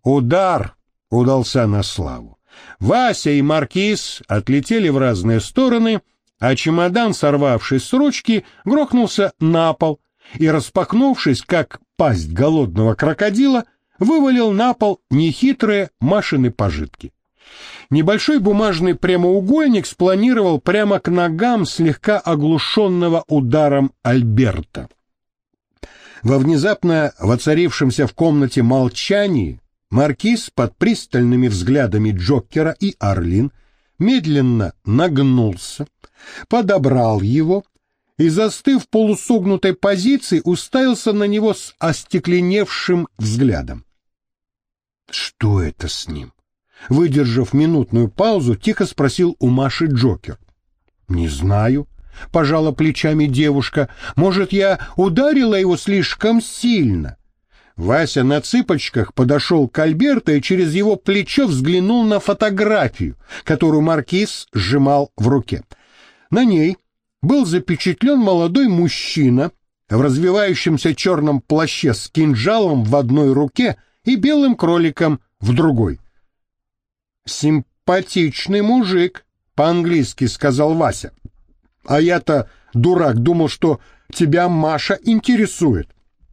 Удар удался на славу. Вася и Маркиз отлетели в разные стороны, а чемодан, сорвавшись с ручки, грохнулся на пол и, распахнувшись, как пасть голодного крокодила, вывалил на пол нехитрые Машины пожитки. Небольшой бумажный прямоугольник спланировал прямо к ногам слегка оглушенного ударом Альберта. Во внезапно воцарившемся в комнате молчании Маркиз под пристальными взглядами Джокера и Арлин медленно нагнулся, подобрал его и, застыв в полусогнутой позиции, уставился на него с остекленевшим взглядом. «Что это с ним?» Выдержав минутную паузу, тихо спросил у Маши Джокер. «Не знаю», — пожала плечами девушка. «Может, я ударила его слишком сильно?» Вася на цыпочках подошел к Альберту и через его плечо взглянул на фотографию, которую Маркиз сжимал в руке. На ней был запечатлен молодой мужчина в развивающемся черном плаще с кинжалом в одной руке и белым кроликом в другой. «Симпатичный мужик», — по-английски сказал Вася. «А я-то, дурак, думал, что тебя Маша интересует».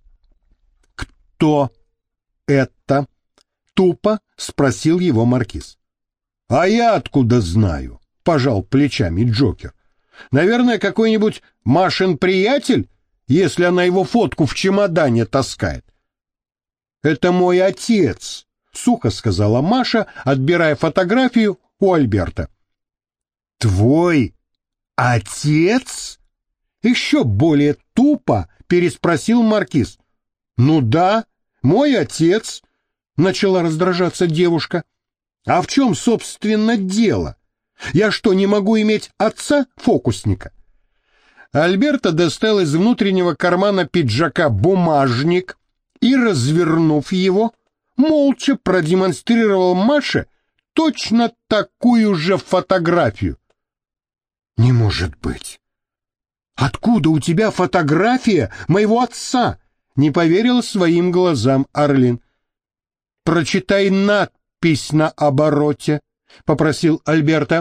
«Кто это?» — тупо спросил его Маркиз. «А я откуда знаю?» — пожал плечами Джокер. «Наверное, какой-нибудь Машин приятель, если она его фотку в чемодане таскает». «Это мой отец», — сухо сказала Маша, отбирая фотографию у Альберта. «Твой отец?» — еще более тупо переспросил Маркиз. «Ну да, мой отец», — начала раздражаться девушка. «А в чем, собственно, дело? Я что, не могу иметь отца-фокусника?» Альберто достал из внутреннего кармана пиджака бумажник и, развернув его, молча продемонстрировал Маше точно такую же фотографию. «Не может быть! Откуда у тебя фотография моего отца?» — не поверил своим глазам Арлин. «Прочитай надпись на обороте», — попросил Альберто.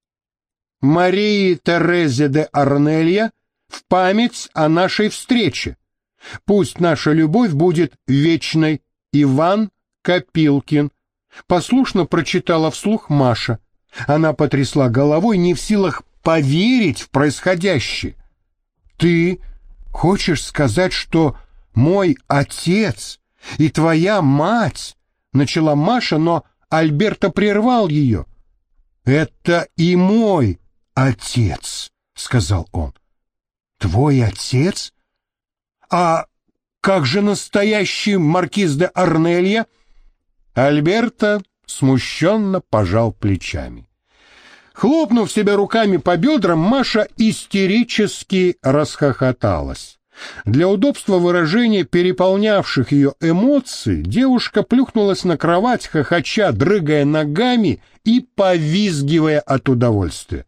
«Марии Терезе де Арнелья в память о нашей встрече. Пусть наша любовь будет вечной. Иван Копилкин», — послушно прочитала вслух Маша. Она потрясла головой, не в силах поверить в происходящее. «Ты хочешь сказать, что мой отец и твоя мать?» — начала Маша, но Альберто прервал ее. «Это и мой отец», — сказал он. «Твой отец? А как же настоящий маркиз де Арнелья?» Альберто смущенно пожал плечами. Хлопнув себя руками по бедрам, Маша истерически расхохоталась. Для удобства выражения переполнявших ее эмоций девушка плюхнулась на кровать, хохоча, дрыгая ногами и повизгивая от удовольствия.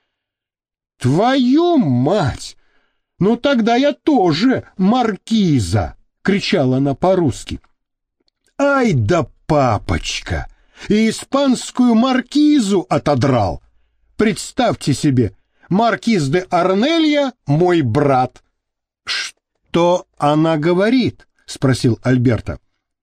«Твою мать! Ну тогда я тоже маркиза!» — кричала она по-русски. «Ай да папочка! И испанскую маркизу отодрал! Представьте себе, маркиз де Арнелья — мой брат!» «Что она говорит?» — спросил Альберто.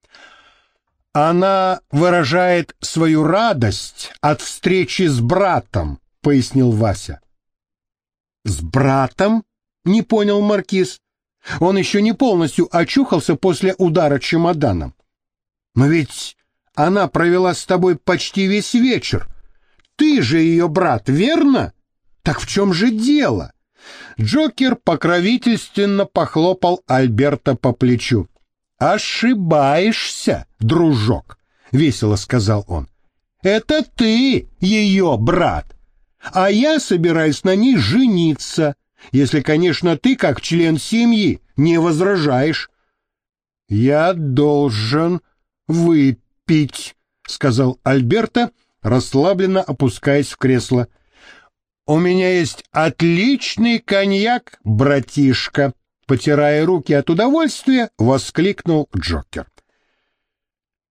«Она выражает свою радость от встречи с братом», — пояснил Вася. «С братом?» — не понял маркиз. Он еще не полностью очухался после удара чемоданом. «Но ведь она провела с тобой почти весь вечер. Ты же ее брат, верно? Так в чем же дело?» Джокер покровительственно похлопал Альберто по плечу. «Ошибаешься, дружок», — весело сказал он. «Это ты ее брат, а я собираюсь на ней жениться, если, конечно, ты, как член семьи, не возражаешь». «Я должен выпить», — сказал Альберто, расслабленно опускаясь в кресло. «У меня есть отличный коньяк, братишка», — потирая руки от удовольствия, воскликнул Джокер.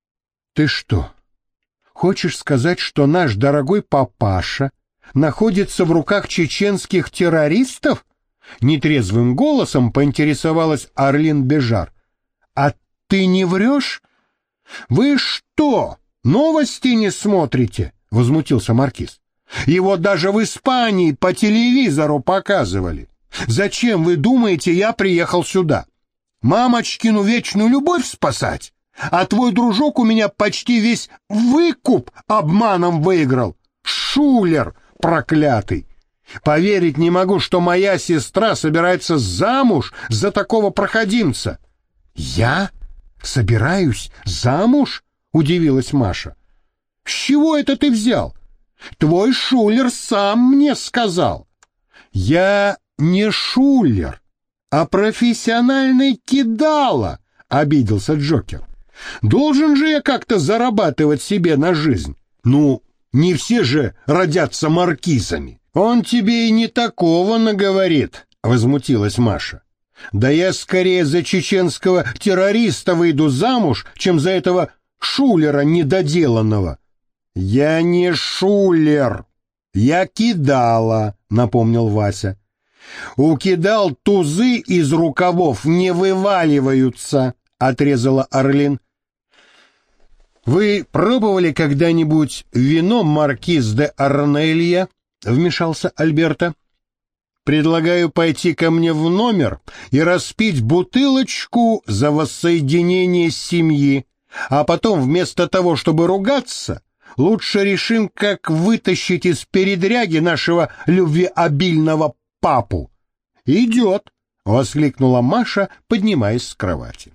Ты что, хочешь сказать, что наш дорогой папаша находится в руках чеченских террористов? Нетрезвым голосом поинтересовалась Арлин Бежар. А ты не врешь? Вы что, новости не смотрите? Возмутился маркиз. Его даже в Испании по телевизору показывали. Зачем, вы думаете, я приехал сюда? Мамочкину вечную любовь спасать? А твой дружок у меня почти весь выкуп обманом выиграл. Шулер проклятый. Поверить не могу, что моя сестра собирается замуж за такого проходимца. Я собираюсь замуж? Удивилась Маша. С чего это ты взял? Твой шулер сам мне сказал. Я не шулер, а профессиональный кидала, обиделся Джокер. Должен же я как-то зарабатывать себе на жизнь. Ну, не все же родятся маркизами. Он тебе и не такого наговорит, возмутилась Маша. Да я скорее за чеченского террориста выйду замуж, чем за этого шулера недоделанного. Я не шулер, я кидала, напомнил Вася. У кидал тузы из рукавов не вываливаются, отрезала Арлин. Вы пробовали когда-нибудь вино маркиз де Арнелья? Вмешался Альберто. Предлагаю пойти ко мне в номер и распить бутылочку за воссоединение семьи, а потом вместо того, чтобы ругаться, лучше решим, как вытащить из передряги нашего любвеобильного папу. Идет, воскликнула Маша, поднимаясь с кровати.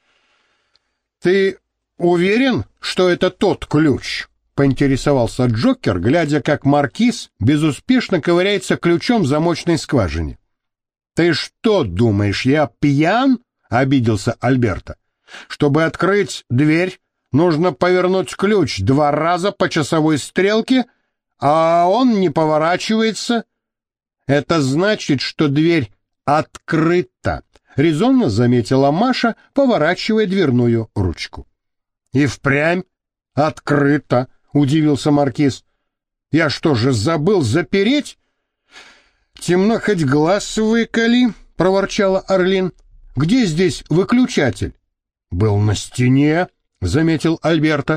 Ты уверен, что это тот ключ? Поинтересовался Джокер, глядя, как маркиз безуспешно ковыряется ключом в замочной скважине. Ты что думаешь, я пьян? Обиделся Альберто. Чтобы открыть дверь, нужно повернуть ключ 2 раза по часовой стрелке, а он не поворачивается. Это значит, что дверь открыта, резонно заметила Маша, поворачивая дверную ручку. И впрямь открыто, удивился маркиз. Я что же, забыл запереть? Темно хоть глаз выколи, проворчала Арлин. Где здесь выключатель? Был на стене, заметил Альберто.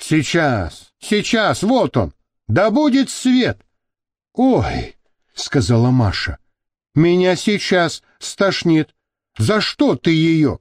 Сейчас, вот он. Да будет свет. Ой, сказала Маша, меня сейчас стошнит. За что ты ее?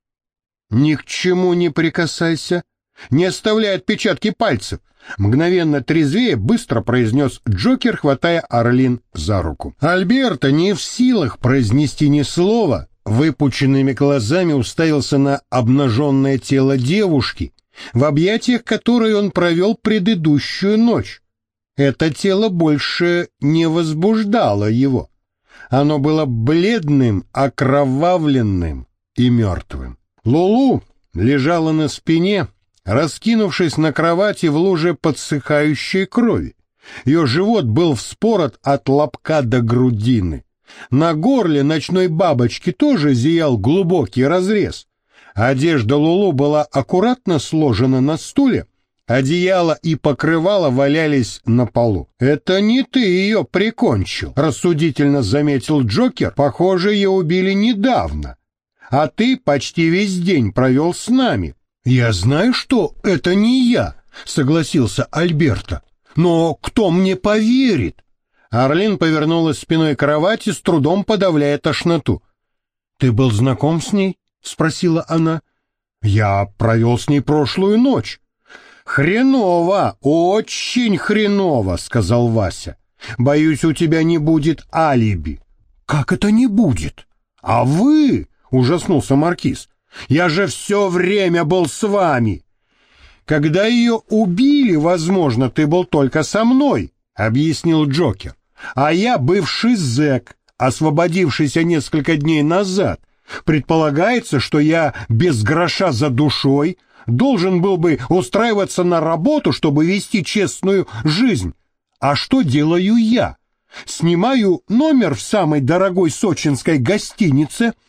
Ни к чему не прикасайся, не оставляй отпечатки пальцев. Мгновенно трезвее быстро произнес Джокер, хватая Арлин за руку. Альберто, не в силах произнести ни слова, выпученными глазами уставился на обнаженное тело девушки, в объятиях которой он провел предыдущую ночь. Это тело больше не возбуждало его. Оно было бледным, окровавленным и мертвым. Лулу лежала на спине, раскинувшись на кровати в луже подсыхающей крови. Ее живот был вспорот от лобка до грудины. На горле ночной бабочки тоже зиял глубокий разрез. Одежда Лулу была аккуратно сложена на стуле, одеяло и покрывало валялись на полу. «Это не ты ее прикончил», — рассудительно заметил Джокер. «Похоже, ее убили недавно. А ты почти весь день провел с нами». «Я знаю, что это не я», — согласился Альберто. «Но кто мне поверит?» Арлин повернулась спиной к кровати, с трудом подавляя тошноту. «Ты был знаком с ней?» — спросила она. «Я провел с ней прошлую ночь». «Хреново, очень хреново», — сказал Вася. «Боюсь, у тебя не будет алиби». «Как это не будет?» «А вы?» — ужаснулся маркиз. «Я же все время был с вами». «Когда ее убили, возможно, ты был только со мной», — объяснил Джокер. «А я бывший зэк, освободившийся несколько дней назад. Предполагается, что я без гроша за душой должен был бы устраиваться на работу, чтобы вести честную жизнь. А что делаю я? Снимаю номер в самой дорогой сочинской гостинице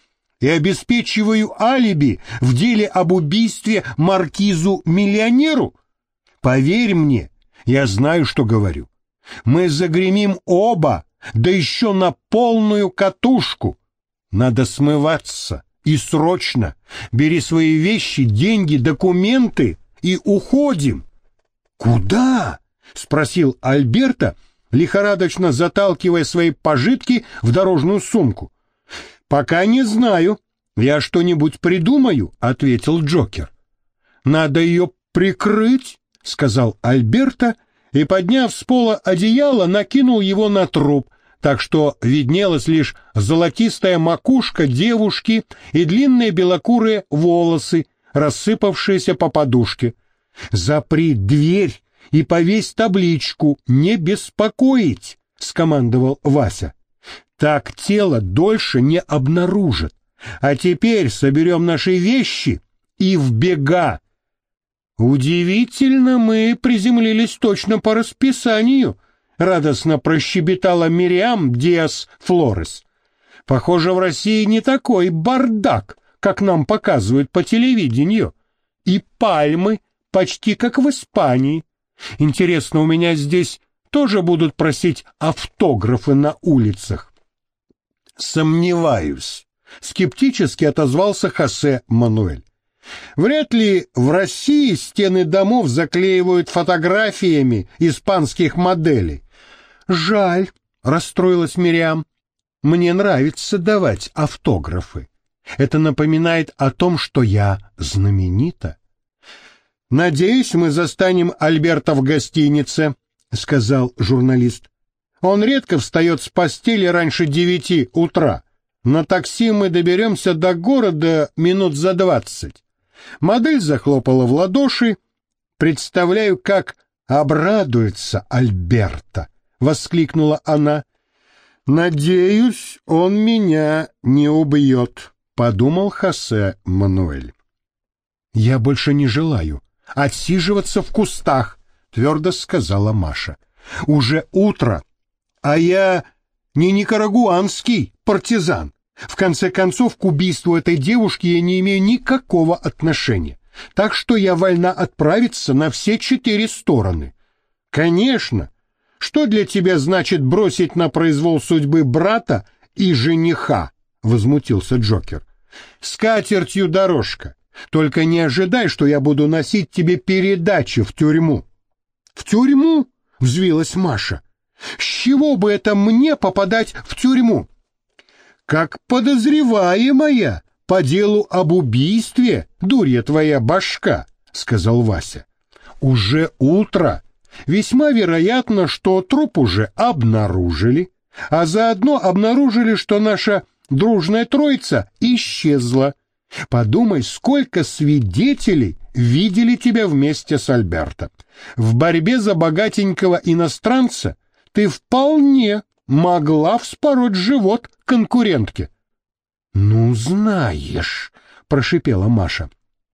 и обеспечиваю алиби в деле об убийстве маркизу-миллионеру? Поверь мне, я знаю, что говорю. Мы загремим оба, да еще на полную катушку. Надо смываться, и срочно. Бери свои вещи, деньги, документы и уходим. Куда? Спросил Альберто, лихорадочно заталкивая свои пожитки в дорожную сумку. Пока не знаю. Я что-нибудь придумаю, ответил Джокер. Надо ее прикрыть, сказал Альберто, и, подняв с пола одеяло, накинул его на труп, так что виднелась лишь золотистая макушка девушки и длинные белокурые волосы, рассыпавшиеся по подушке. «Запри дверь и повесь табличку «Не беспокоить», — скомандовал Вася. «Так тело дольше не обнаружат. А теперь соберем наши вещи и в бега». «Удивительно, мы приземлились точно по расписанию», — радостно прощебетала Мириам Диас Флорес. «Похоже, в России не такой бардак, как нам показывают по телевидению. И пальмы почти как в Испании. Интересно, у меня здесь тоже будут просить автографы на улицах?» «Сомневаюсь», — скептически отозвался Хосе Мануэль. «Вряд ли в России стены домов заклеивают фотографиями испанских моделей». «Жаль», — расстроилась Мириам. «Мне нравится давать автографы. Это напоминает о том, что я знаменита». «Надеюсь, мы застанем Альберта в гостинице», — сказал журналист. «Он редко встает с постели раньше 9 утра. На такси мы доберемся до города минут за 20. Модель захлопала в ладоши. «Представляю, как обрадуется Альберто!» — воскликнула она. «Надеюсь, он меня не убьет», — подумал Хосе Мануэль. «Я больше не желаю отсиживаться в кустах», — твердо сказала Маша. «Уже утро, а я не никарагуанский партизан. В конце концов, к убийству этой девушки я не имею никакого отношения, так что я вольна отправиться на все 4 стороны». «Конечно. Что для тебя значит бросить на произвол судьбы брата и жениха?» — возмутился Джокер. «С катертью дорожка. Только не ожидай, что я буду носить тебе передачи в тюрьму». «В тюрьму?» — взвилась Маша. «С чего бы это мне попадать в тюрьму?» «Как подозреваемая по делу об убийстве, дурья твоя башка», — сказал Вася. «Уже утро. Весьма вероятно, что труп уже обнаружили, а заодно обнаружили, что наша дружная троица исчезла. Подумай, сколько свидетелей видели тебя вместе с Альберто. В борьбе за богатенького иностранца ты вполне могла вспороть живот конкурентке». «Ну, знаешь», — прошипела Маша.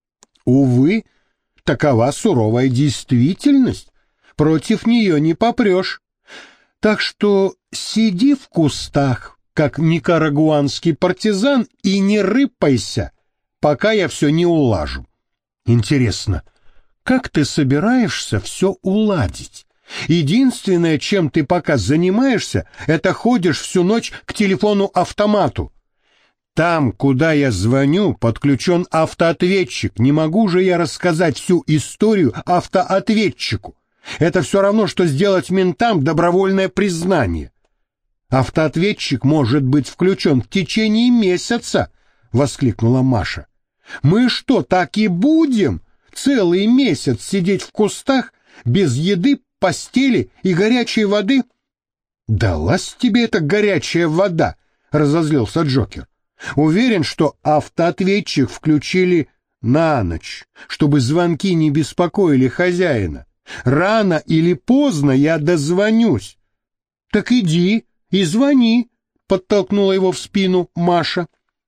«Увы, такова суровая действительность. Против нее не попрешь. Так что сиди в кустах, как никарагуанский партизан, и не рыпайся, пока я все не улажу. Интересно, как ты собираешься все уладить? Единственное, чем ты пока занимаешься, это ходишь всю ночь к телефону-автомату. Там, куда я звоню, подключен автоответчик. Не могу же я рассказать всю историю автоответчику. Это все равно, что сделать ментам добровольное признание. Автоответчик может быть включен в течение месяца, — воскликнула Маша. Мы что, так и будем целый месяц сидеть в кустах без еды, постели и горячей воды? «Далась тебе эта горячая вода», — разозлился Джокер. «Уверен, что автоответчик включили на ночь, чтобы звонки не беспокоили хозяина. Рано или поздно я дозвонюсь». «Так иди и звони», — подтолкнула его в спину Маша.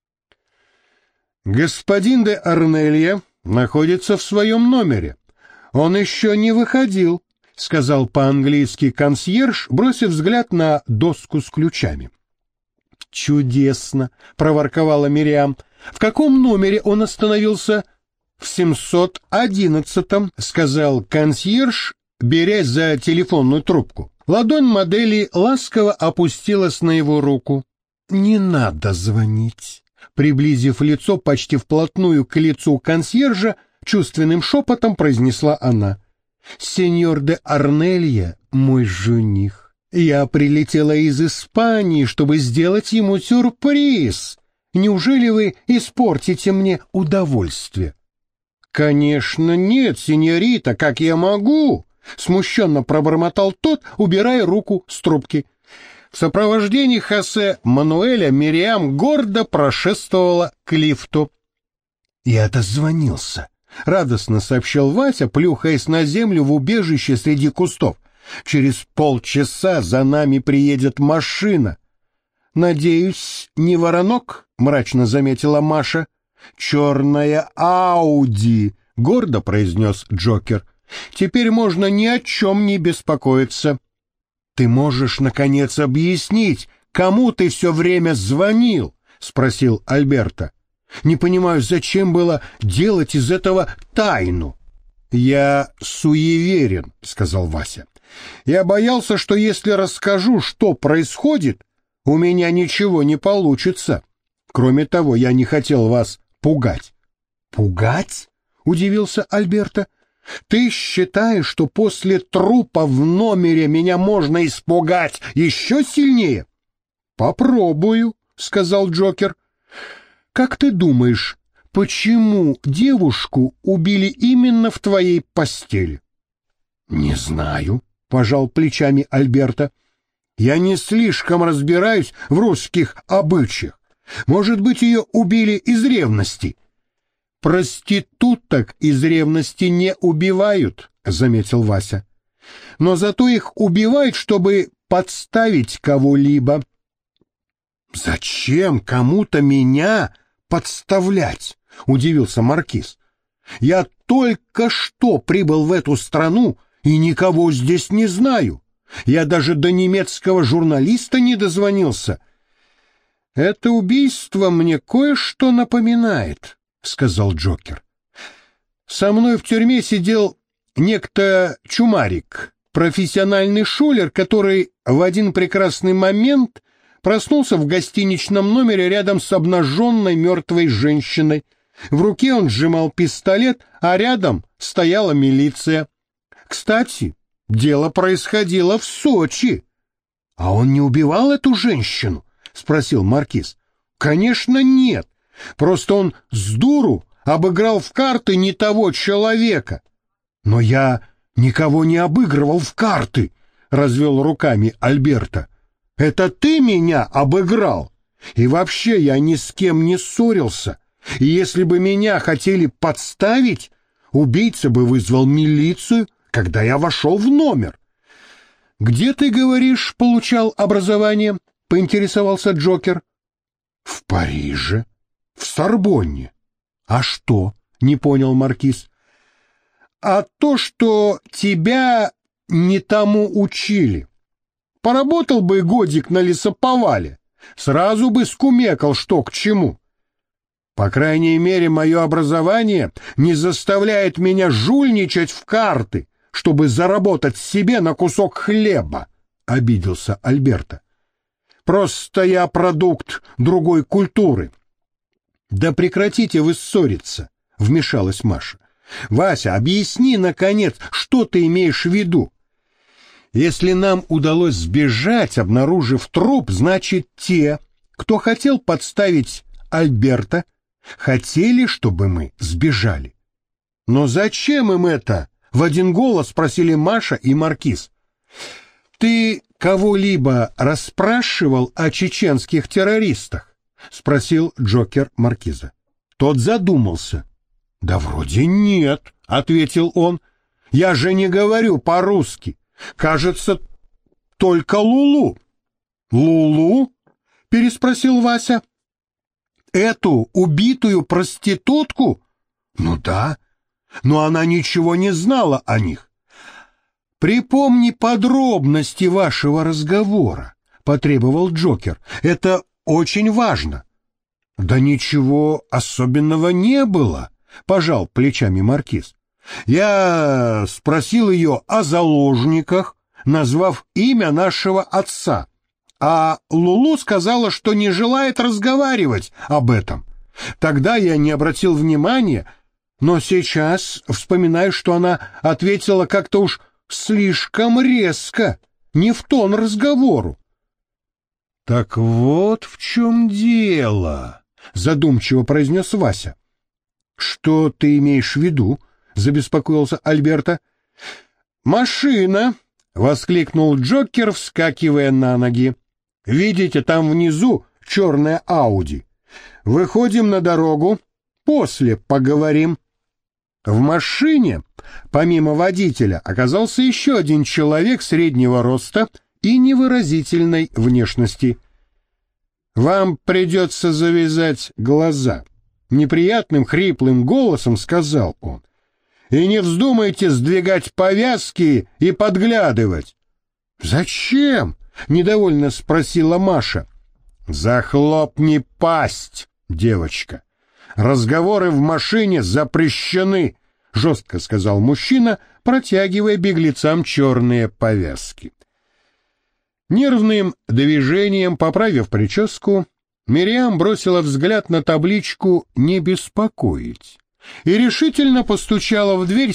«Господин де Арнелья находится в своем номере. Он еще не выходил», — сказал по-английски консьерж, бросив взгляд на доску с ключами. Чудесно, проворковала Мириам. В каком номере он остановился? В 711-м, сказал консьерж, берясь за телефонную трубку. Ладонь модели ласково опустилась на его руку. «Не надо звонить», — приблизив лицо почти вплотную к лицу консьержа, чувственным шепотом произнесла она. «Сеньор де Арнелья — мой жених. Я прилетела из Испании, чтобы сделать ему сюрприз. Неужели вы испортите мне удовольствие?» «Конечно нет, сеньорита, как я могу?» — смущенно пробормотал тот, убирая руку с трубки. В сопровождении Хосе Мануэля Мириам гордо прошествовала к лифту. «Я дозвонился», — радостно сообщил Вася, плюхаясь на землю в убежище среди кустов. «Через полчаса за нами приедет машина». «Надеюсь, не воронок?» — мрачно заметила Маша. «Черная Ауди», — гордо произнес Джокер. «Теперь можно ни о чем не беспокоиться». «Ты можешь, наконец, объяснить, кому ты все время звонил?» — спросил Альберто. «Не понимаю, зачем было делать из этого тайну?» «Я суеверен», — сказал Вася. «Я боялся, что если расскажу, что происходит, у меня ничего не получится. Кроме того, я не хотел вас пугать». «Пугать?» — удивился Альберто. «Ты считаешь, что после трупа в номере меня можно испугать еще сильнее?» «Попробую», — сказал Джокер. «Как ты думаешь, почему девушку убили именно в твоей постели?» «Не знаю», — пожал плечами Альберто. «Я не слишком разбираюсь в русских обычаях. Может быть, ее убили из ревности?» «Проституток из ревности не убивают», — заметил Вася. «Но зато их убивают, чтобы подставить кого-либо». «Зачем кому-то меня подставлять?» — удивился Маркиз. «Я только что прибыл в эту страну и никого здесь не знаю. Я даже до немецкого журналиста не дозвонился». «Это убийство мне кое-что напоминает», — сказал Джокер. «Со мной в тюрьме сидел некто Чумарик, профессиональный шулер, который в один прекрасный момент проснулся в гостиничном номере рядом с обнаженной мертвой женщиной. В руке он сжимал пистолет, а рядом стояла милиция. Кстати, дело происходило в Сочи». «А он не убивал эту женщину?» — спросил Маркиз. «Конечно нет. Просто он с дуру обыграл в карты не того человека». «Но я никого не обыгрывал в карты», — развел руками Альберто. «Это ты меня обыграл. И вообще я ни с кем не ссорился. И если бы меня хотели подставить, убийца бы вызвал милицию, когда я вошел в номер». «Где, ты говоришь, получал образование?» — поинтересовался Джокер. «В Париже, в Сорбонне». «А что?» — не понял Маркиз. «А то, что тебя не тому учили. Поработал бы годик на лесоповале, сразу бы скумекал, что к чему. По крайней мере, мое образование не заставляет меня жульничать в карты, чтобы заработать себе на кусок хлеба», — обиделся Альберто. «Просто я продукт другой культуры». «Да прекратите вы ссориться», — вмешалась Маша. «Вася, объясни, наконец, что ты имеешь в виду? Если нам удалось сбежать, обнаружив труп, значит, те, кто хотел подставить Альберто, хотели, чтобы мы сбежали». «Но зачем им это?» — в один голос спросили Маша и Маркиз. «Ты кого-либо расспрашивал о чеченских террористах?» — спросил Джокер Маркиза. Тот задумался. «Да вроде нет», — ответил он. «Я же не говорю по-русски. Кажется, только Лулу». «Лулу?» — переспросил Вася. «Эту убитую проститутку?» «Ну да, но она ничего не знала о них». «Припомни подробности вашего разговора», — потребовал Джокер. «Это очень важно». «Да ничего особенного не было», — пожал плечами маркиз. «Я спросил ее о заложниках, назвав имя нашего отца, а Лулу сказала, что не желает разговаривать об этом. Тогда я не обратил внимания, но сейчас вспоминаю, что она ответила как-то уж слишком резко, не в тон разговору». «Так вот в чем дело», — задумчиво произнес Вася. «Что ты имеешь в виду?» — забеспокоился Альберто. «Машина!» — воскликнул Джокер, вскакивая на ноги. «Видите, там внизу черная Ауди. Выходим на дорогу, после поговорим». В машине, помимо водителя, оказался еще один человек среднего роста и невыразительной внешности. «Вам придется завязать глаза», — неприятным хриплым голосом сказал он. «И не вздумайте сдвигать повязки и подглядывать». «Зачем?» — недовольно спросила Маша. «Захлопни пасть, девочка. Разговоры в машине запрещены», — жестко сказал мужчина, протягивая беглецам черные повязки. Нервным движением, поправив прическу, Мириам бросила взгляд на табличку «Не беспокоить» и решительно постучала в дверь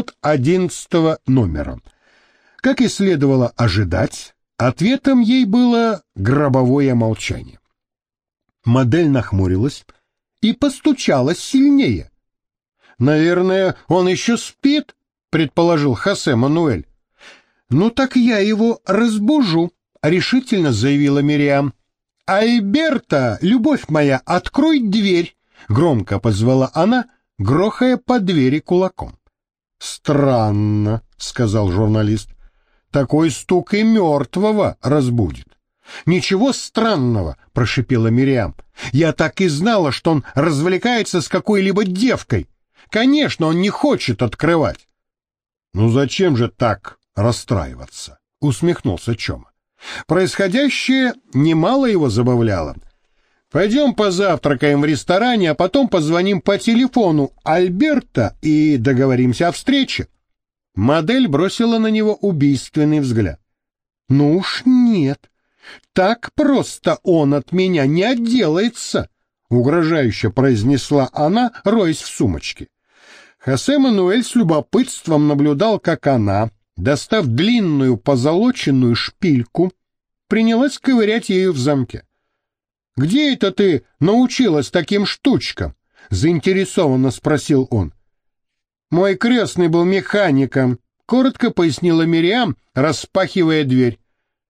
711 номера. Как и следовало ожидать, ответом ей было гробовое молчание. Модель нахмурилась и постучала сильнее. «Наверное, он еще спит», — предположил Хосе Мануэль. «Ну так я его разбужу», — решительно заявила Мириам. «Альберто, любовь моя, открой дверь», — громко позвала она, грохая по двери кулаком. «Странно», — сказал журналист. «Такой стук и мертвого разбудит». «Ничего странного», — прошипела Мириам. «Я так и знала, что он развлекается с какой-либо девкой. Конечно, он не хочет открывать». «Ну зачем же так расстраиваться?» — усмехнулся Чома. Происходящее немало его забавляло. «Пойдем позавтракаем в ресторане, а потом позвоним по телефону Альберто и договоримся о встрече». Модель бросила на него убийственный взгляд. «Ну уж нет, так просто он от меня не отделается», — угрожающе произнесла она, роясь в сумочке. Хосе Мануэль с любопытством наблюдал, как она, достав длинную позолоченную шпильку, принялась ковырять ею в замке. «Где это ты научилась таким штучкам?» — заинтересованно спросил он. «Мой крестный был механиком», — коротко пояснила Мириам, распахивая дверь.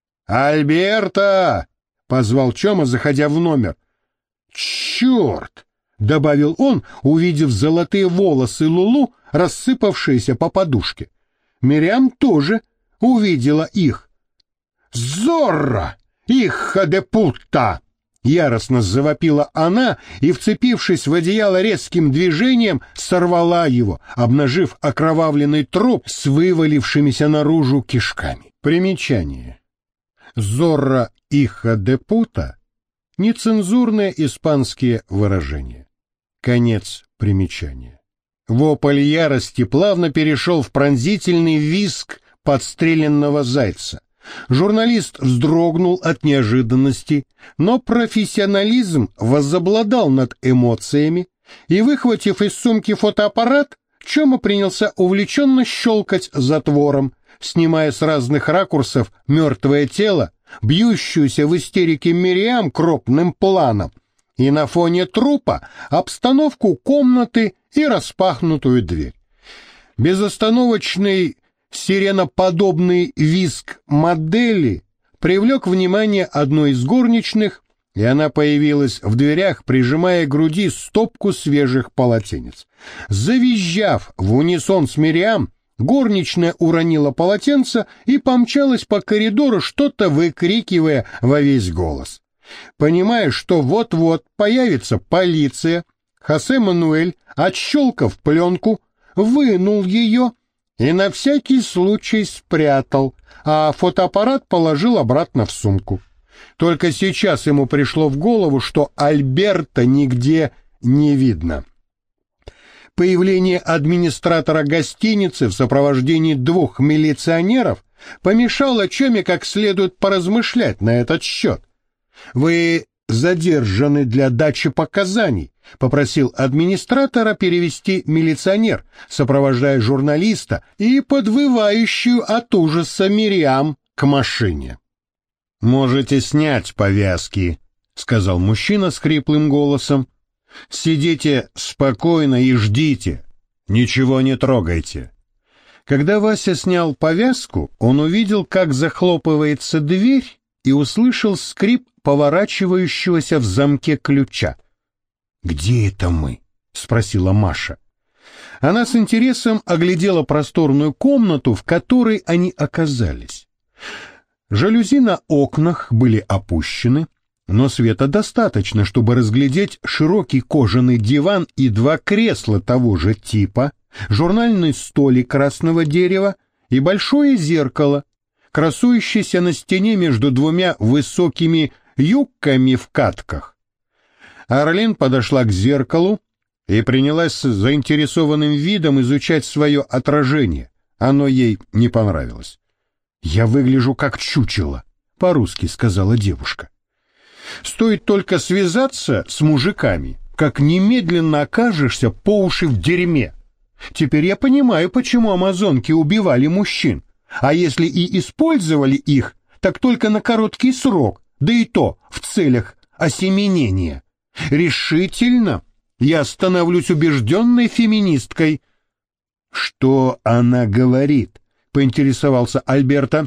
«Альберто!» — позвал Чома, заходя в номер. «Черт!» — добавил он, увидев золотые волосы Лулу, рассыпавшиеся по подушке. Мириам тоже увидела их. «Зорро! Ихо де пута!» — яростно завопила она и, вцепившись в одеяло резким движением, сорвала его, обнажив окровавленный труп с вывалившимися наружу кишками. Примечание. «Зорро ихо де пута» — нецензурные испанские выражения. Конец примечания. Вопль ярости плавно перешел в пронзительный визг подстреленного зайца. Журналист вздрогнул от неожиданности, но профессионализм возобладал над эмоциями, и, выхватив из сумки фотоаппарат, Чома принялся увлеченно щелкать затвором, снимая с разных ракурсов мертвое тело, бьющуюся в истерике Мириам крупным планом, и на фоне трупа обстановку комнаты и распахнутую дверь. Безостановочный сиреноподобный визг модели привлек внимание одной из горничных, и она появилась в дверях, прижимая к груди стопку свежих полотенец. Завизжав в унисон с Мириам, горничная уронила полотенце и помчалась по коридору, что-то выкрикивая во весь голос. Понимая, что вот-вот появится полиция, Хосе Мануэль, отщелкав пленку, вынул ее и на всякий случай спрятал, а фотоаппарат положил обратно в сумку. Только сейчас ему пришло в голову, что Альберта нигде не видно. Появление администратора гостиницы в сопровождении 2 милиционеров помешало Чоме как следует поразмышлять на этот счет. «Вы задержаны для дачи показаний», — попросил администратора перевести милиционер, сопровождая журналиста и подвывающую от ужаса Мириам к машине. «Можете снять повязки», — сказал мужчина с хриплым голосом. «Сидите спокойно и ждите, ничего не трогайте». Когда Вася снял повязку, он увидел, как захлопывается дверь, и услышал скрип поворачивающегося в замке ключа. «Где это мы?» — спросила Маша. Она с интересом оглядела просторную комнату, в которой они оказались. Жалюзи на окнах были опущены, но света достаточно, чтобы разглядеть широкий кожаный диван и 2 кресла того же типа, журнальный столик красного дерева и большое зеркало, красующееся на стене между 2 высокими юбками в катках. Арлин подошла к зеркалу и принялась с заинтересованным видом изучать свое отражение. Оно ей не понравилось. «Я выгляжу как чучело», — по-русски сказала девушка. «Стоит только связаться с мужиками, как немедленно окажешься по уши в дерьме. Теперь я понимаю, почему амазонки убивали мужчин, а если и использовали их, так только на короткий срок, да и то в целях осеменения. Решительно я становлюсь убежденной феминисткой». «Что она говорит?» — поинтересовался Альберто.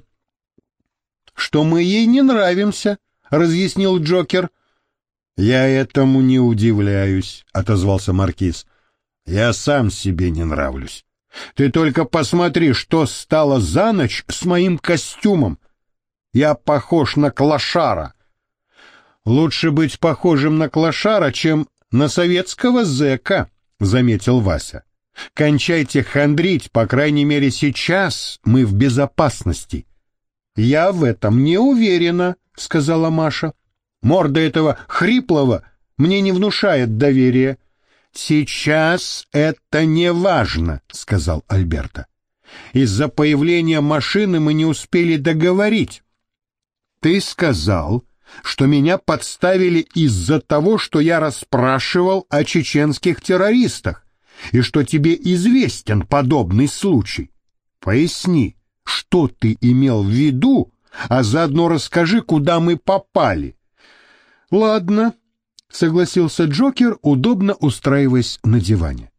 «Что мы ей не нравимся», — разъяснил Джокер. «Я этому не удивляюсь», — отозвался Маркиз. «Я сам себе не нравлюсь. Ты только посмотри, что стало за ночь с моим костюмом. Я похож на клошара». «Лучше быть похожим на клошара, чем на советского зэка», — заметил Вася. «Кончайте хандрить, по крайней мере, сейчас мы в безопасности». «Я в этом не уверена», — сказала Маша. «Морда этого хриплого мне не внушает доверия». «Сейчас это не важно», — сказал Альберто. «Из-за появления машины мы не успели договорить. Ты сказал, что меня подставили из-за того, что я расспрашивал о чеченских террористах, и что тебе известен подобный случай. Поясни, что ты имел в виду, а заодно расскажи, куда мы попали». «Ладно», — согласился Джокер, удобно устраиваясь на диване.